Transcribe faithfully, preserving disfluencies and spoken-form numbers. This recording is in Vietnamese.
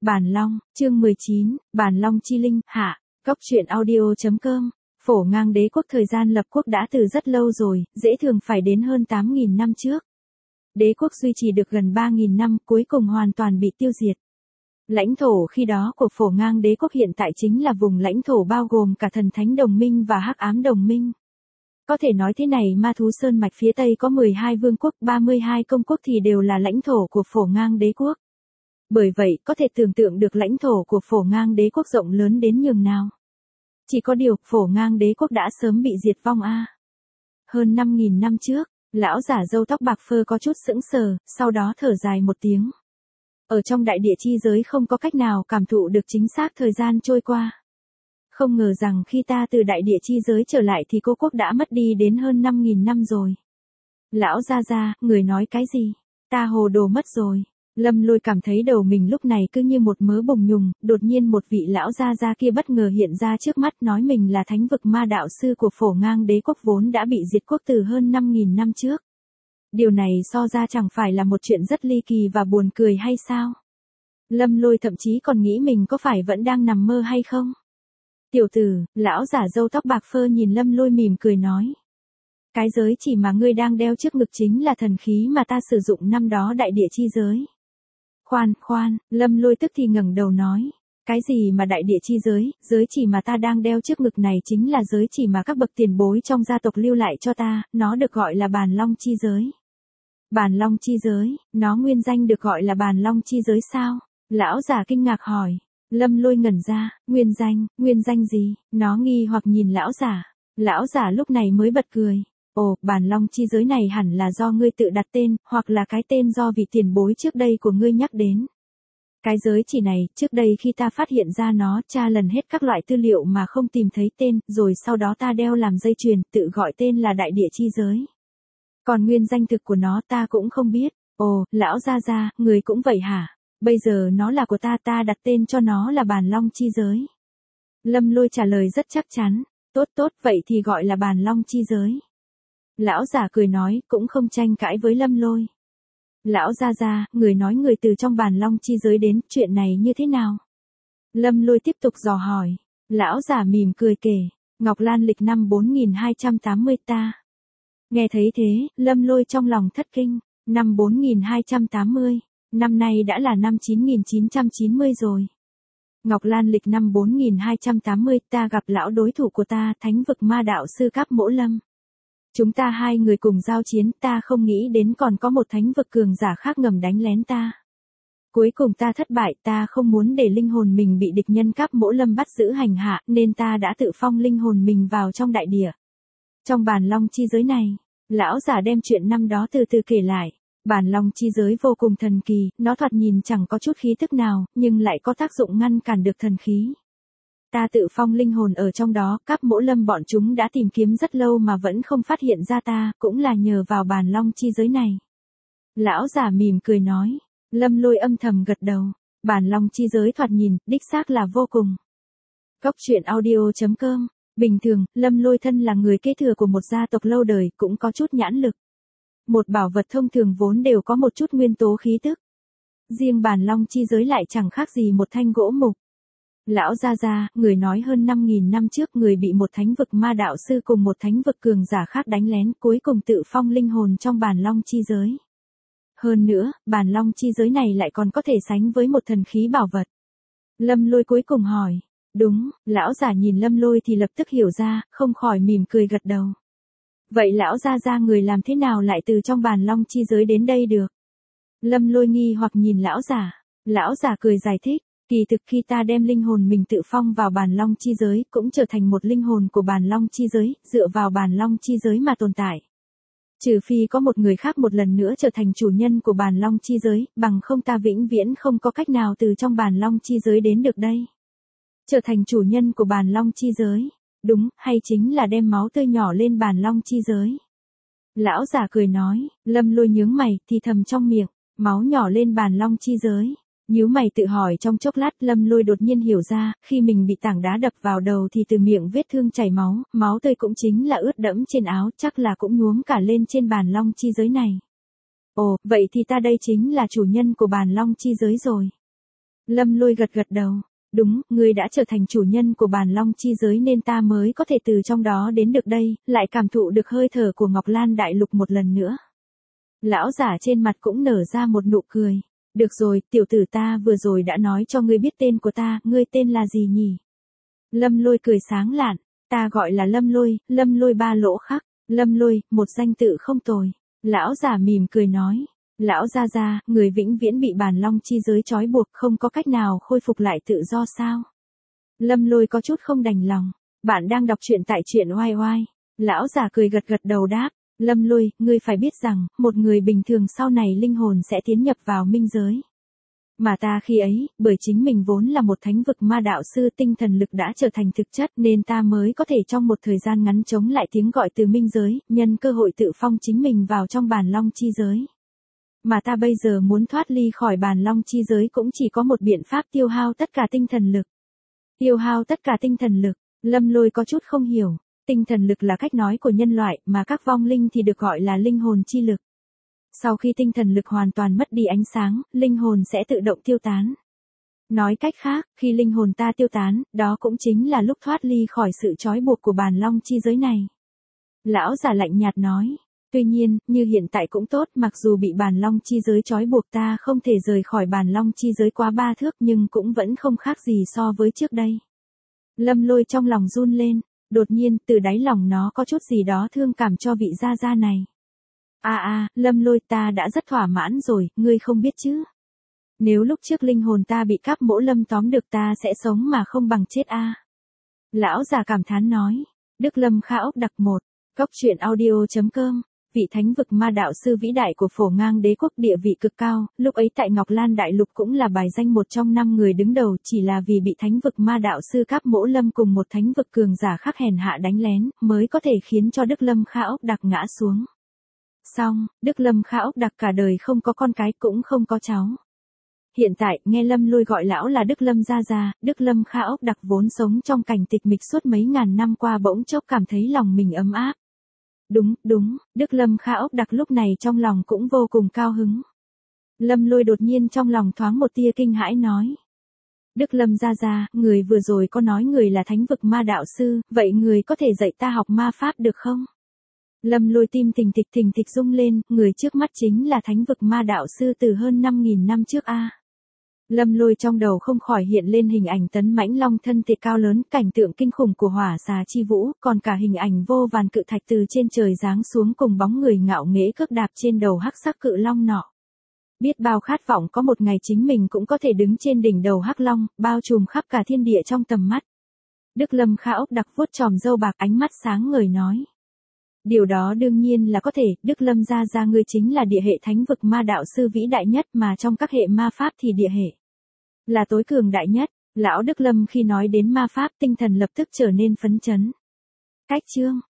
Bản Long, chương mười chín, Bản Long chi linh, hạ, Cốc truyện audio.com. Phổ Ngang đế quốc thời gian lập quốc đã từ rất lâu rồi, dễ thường phải đến hơn tám nghìn năm trước. Đế quốc duy trì được gần ba nghìn năm, cuối cùng hoàn toàn bị tiêu diệt. Lãnh thổ khi đó của Phổ Ngang đế quốc hiện tại chính là vùng lãnh thổ bao gồm cả Thần Thánh Đồng Minh và Hắc Ám Đồng Minh. Có thể nói thế này, Ma Thú Sơn mạch phía Tây có mười hai vương quốc, ba mươi hai công quốc thì đều là lãnh thổ của Phổ Ngang đế quốc. Bởi vậy, có thể tưởng tượng được lãnh thổ của Phổ Ngang đế quốc rộng lớn đến nhường nào. Chỉ có điều, Phổ Ngang đế quốc đã sớm bị diệt vong a. À. Hơn năm nghìn năm trước, lão giả râu tóc bạc phơ có chút sững sờ, sau đó thở dài một tiếng. Ở trong đại địa chi giới không có cách nào cảm thụ được chính xác thời gian trôi qua. Không ngờ rằng khi ta từ đại địa chi giới trở lại thì cô quốc đã mất đi đến hơn năm nghìn năm rồi. Lão gia gia, người nói cái gì? Ta hồ đồ mất rồi. Lâm Lôi cảm thấy đầu mình lúc này cứ như một mớ bùng nhùng, đột nhiên một vị lão gia gia kia bất ngờ hiện ra trước mắt nói mình là thánh vực ma đạo sư của Phổ Ngang đế quốc vốn đã bị diệt quốc từ hơn năm nghìn năm trước. Điều này so ra chẳng phải là một chuyện rất ly kỳ và buồn cười hay sao? Lâm Lôi thậm chí còn nghĩ mình có phải vẫn đang nằm mơ hay không? Tiểu tử, lão giả râu tóc bạc phơ nhìn Lâm Lôi mỉm cười nói. Cái giới chỉ mà ngươi đang đeo trước ngực chính là thần khí mà ta sử dụng năm đó đại địa chi giới. Khoan, khoan, Lâm Lôi tức thì ngẩng đầu nói. Cái gì mà đại địa chi giới, giới chỉ mà ta đang đeo trước ngực này chính là giới chỉ mà các bậc tiền bối trong gia tộc lưu lại cho ta, nó được gọi là Bàn Long chi giới. Bàn Long chi giới, nó nguyên danh được gọi là Bàn Long chi giới sao? Lão giả kinh ngạc hỏi. Lâm Lôi ngẩn ra, nguyên danh, nguyên danh gì? Nó nghi hoặc nhìn lão giả. Lão giả lúc này mới bật cười. Ồ, Bàn Long chi giới này hẳn là do ngươi tự đặt tên, hoặc là cái tên do vị tiền bối trước đây của ngươi nhắc đến. Cái giới chỉ này, trước đây khi ta phát hiện ra nó, tra lần hết các loại tư liệu mà không tìm thấy tên, rồi sau đó ta đeo làm dây chuyền, tự gọi tên là đại địa chi giới. Còn nguyên danh thực của nó ta cũng không biết. Ồ, lão gia gia, người cũng vậy hả? Bây giờ nó là của ta, ta đặt tên cho nó là Bàn Long chi giới. Lâm Lôi trả lời rất chắc chắn. Tốt tốt, vậy thì gọi là Bàn Long chi giới. Lão giả cười nói, cũng không tranh cãi với Lâm Lôi. Lão gia gia, người nói người từ trong Bàn Long chi giới đến, chuyện này như thế nào? Lâm Lôi tiếp tục dò hỏi. Lão giả mỉm cười kể, Ngọc Lan lịch năm bốn nghìn hai trăm tám mươi ta. Nghe thấy thế, Lâm Lôi trong lòng thất kinh, năm bốn nghìn hai trăm tám mươi, năm nay đã là năm chín nghìn chín trăm chín mươi rồi. Ngọc Lan lịch năm bốn nghìn hai trăm tám mươi, ta gặp lão đối thủ của ta, thánh vực ma đạo sư Cáp Mỗ Lâm. Chúng ta hai người cùng giao chiến, ta không nghĩ đến còn có một thánh vực cường giả khác ngầm đánh lén ta. Cuối cùng ta thất bại, ta không muốn để linh hồn mình bị địch nhân Cáp Mỗ Lâm bắt giữ hành hạ, nên ta đã tự phong linh hồn mình vào trong đại địa. Trong Bàn Long chi giới này, lão giả đem chuyện năm đó từ từ kể lại. Bàn Long chi giới vô cùng thần kỳ, nó thoạt nhìn chẳng có chút khí tức nào, nhưng lại có tác dụng ngăn cản được thần khí. Ta tự phong linh hồn ở trong đó, Cáp Mỗ Lâm bọn chúng đã tìm kiếm rất lâu mà vẫn không phát hiện ra ta, cũng là nhờ vào Bàn Long chi giới này. Lão giả mỉm cười nói. Lâm Lôi âm thầm gật đầu. Bàn Long chi giới thoạt nhìn, đích xác là vô cùng. Cốc truyện audio.com. Bình thường, Lâm Lôi thân là người kế thừa của một gia tộc lâu đời, cũng có chút nhãn lực. Một bảo vật thông thường vốn đều có một chút nguyên tố khí tức. Riêng Bàn Long chi giới lại chẳng khác gì một thanh gỗ mục. Lão gia gia, người nói hơn năm nghìn năm trước người bị một thánh vực ma đạo sư cùng một thánh vực cường giả khác đánh lén, cuối cùng tự phong linh hồn trong Bàn Long chi giới. Hơn nữa, Bàn Long chi giới này lại còn có thể sánh với một thần khí bảo vật. Lâm Lôi cuối cùng hỏi. Đúng, lão giả nhìn Lâm Lôi thì lập tức hiểu ra, không khỏi mỉm cười gật đầu. Vậy lão gia gia người làm thế nào lại từ trong Bàn Long chi giới đến đây được? Lâm Lôi nghi hoặc nhìn lão giả. Lão giả cười giải thích. Kỳ thực khi ta đem linh hồn mình tự phong vào Bàn Long chi giới, cũng trở thành một linh hồn của Bàn Long chi giới, dựa vào Bàn Long chi giới mà tồn tại. Trừ phi có một người khác một lần nữa trở thành chủ nhân của Bàn Long chi giới, bằng không ta vĩnh viễn không có cách nào từ trong Bàn Long chi giới đến được đây. Trở thành chủ nhân của Bàn Long chi giới, đúng, hay chính là đem máu tươi nhỏ lên Bàn Long chi giới. Lão giả cười nói, Lâm Lôi nhướng mày, thì thầm trong miệng, máu nhỏ lên Bàn Long chi giới. Nhíu mày tự hỏi trong chốc lát, Lâm Lôi đột nhiên hiểu ra, khi mình bị tảng đá đập vào đầu thì từ miệng vết thương chảy máu, máu tươi cũng chính là ướt đẫm trên áo, chắc là cũng nhuốm cả lên trên Bàn Long chi giới này. Ồ, vậy thì ta đây chính là chủ nhân của Bàn Long chi giới rồi. Lâm Lôi gật gật đầu. Đúng, ngươi đã trở thành chủ nhân của bản long chi giới nên ta mới có thể từ trong đó đến được đây, lại cảm thụ được hơi thở của Ngọc Lan Đại Lục một lần nữa. Lão giả trên mặt cũng nở ra một nụ cười. Được rồi, tiểu tử ta vừa rồi đã nói cho ngươi biết tên của ta, ngươi tên là gì nhỉ? Lâm Lôi cười sáng lạn, ta gọi là Lâm Lôi, Lâm Lôi ba lỗ khắc, Lâm Lôi, một danh tự không tồi. Lão giả mỉm cười nói, lão gia gia, người vĩnh viễn bị bản long chi giới trói buộc không có cách nào khôi phục lại tự do sao? Lâm Lôi có chút không đành lòng, bạn đang đọc truyện tại truyện oai oai. Lão giả cười gật gật đầu đáp, Lâm Lôi, ngươi phải biết rằng, một người bình thường sau này linh hồn sẽ tiến nhập vào minh giới. Mà ta khi ấy, bởi chính mình vốn là một thánh vực ma đạo sư tinh thần lực đã trở thành thực chất nên ta mới có thể trong một thời gian ngắn chống lại tiếng gọi từ minh giới, nhân cơ hội tự phong chính mình vào trong bản long chi giới. Mà ta bây giờ muốn thoát ly khỏi bản long chi giới cũng chỉ có một biện pháp tiêu hao tất cả tinh thần lực. Tiêu hao tất cả tinh thần lực, Lâm Lôi có chút không hiểu, tinh thần lực là cách nói của nhân loại mà các vong linh thì được gọi là linh hồn chi lực. Sau khi tinh thần lực hoàn toàn mất đi ánh sáng, linh hồn sẽ tự động tiêu tán. Nói cách khác, khi linh hồn ta tiêu tán, đó cũng chính là lúc thoát ly khỏi sự trói buộc của bản long chi giới này. Lão giả lạnh nhạt nói, tuy nhiên, như hiện tại cũng tốt, mặc dù bị bản long chi giới trói buộc ta không thể rời khỏi bản long chi giới quá ba thước nhưng cũng vẫn không khác gì so với trước đây. Lâm Lôi trong lòng run lên, đột nhiên từ đáy lòng nó có chút gì đó thương cảm cho vị gia gia này. À à, Lâm Lôi, ta đã rất thỏa mãn rồi, ngươi không biết chứ. Nếu lúc trước linh hồn ta bị cáp mỗ Lâm tóm được ta sẽ sống mà không bằng chết a. À. Lão già cảm thán nói, Đức Lâm Kha ốc đặc một, góc truyện audio chấm com, vị thánh vực ma đạo sư vĩ đại của Phổ Ngang Đế quốc địa vị cực cao, lúc ấy tại Ngọc Lan Đại Lục cũng là bài danh một trong năm người đứng đầu, chỉ là vì bị thánh vực ma đạo sư cáp mỗ Lâm cùng một thánh vực cường giả khác hèn hạ đánh lén, mới có thể khiến cho Đức Lâm Kha ốc đặc ngã xuống. Xong, Đức Lâm Kha ốc đặc cả đời không có con cái cũng không có cháu. Hiện tại, nghe Lâm Lôi gọi lão là Đức Lâm gia gia, Đức Lâm Kha ốc đặc vốn sống trong cảnh tịch mịch suốt mấy ngàn năm qua bỗng chốc cảm thấy lòng mình ấm áp. Đúng, đúng, Đức Lâm Kha ốc đặc lúc này trong lòng cũng vô cùng cao hứng. Lâm Lôi đột nhiên trong lòng thoáng một tia kinh hãi nói. Đức Lâm gia gia, người vừa rồi có nói người là thánh vực ma đạo sư, vậy người có thể dạy ta học ma pháp được không? Lâm Lôi tim thình thịch thình thịch rung lên, người trước mắt chính là thánh vực ma đạo sư từ hơn năm nghìn năm trước a. À. Lâm Lôi trong đầu không khỏi hiện lên hình ảnh tấn mãnh long thân thể cao lớn, cảnh tượng kinh khủng của hỏa xà chi vũ, còn cả hình ảnh vô vàn cự thạch từ trên trời giáng xuống cùng bóng người ngạo nghễ cước đạp trên đầu hắc sắc cự long nọ. Biết bao khát vọng có một ngày chính mình cũng có thể đứng trên đỉnh đầu hắc long, bao trùm khắp cả thiên địa trong tầm mắt. Đức Lâm Kha ốc đặc vuốt chòm râu bạc, ánh mắt sáng ngời nói. Điều đó đương nhiên là có thể, Đức Lâm gia gia ngươi chính là địa hệ thánh vực ma đạo sư vĩ đại nhất mà trong các hệ ma pháp thì địa hệ là tối cường đại nhất. Lão Đức Lâm khi nói đến ma pháp tinh thần lập tức trở nên phấn chấn. Cách chương,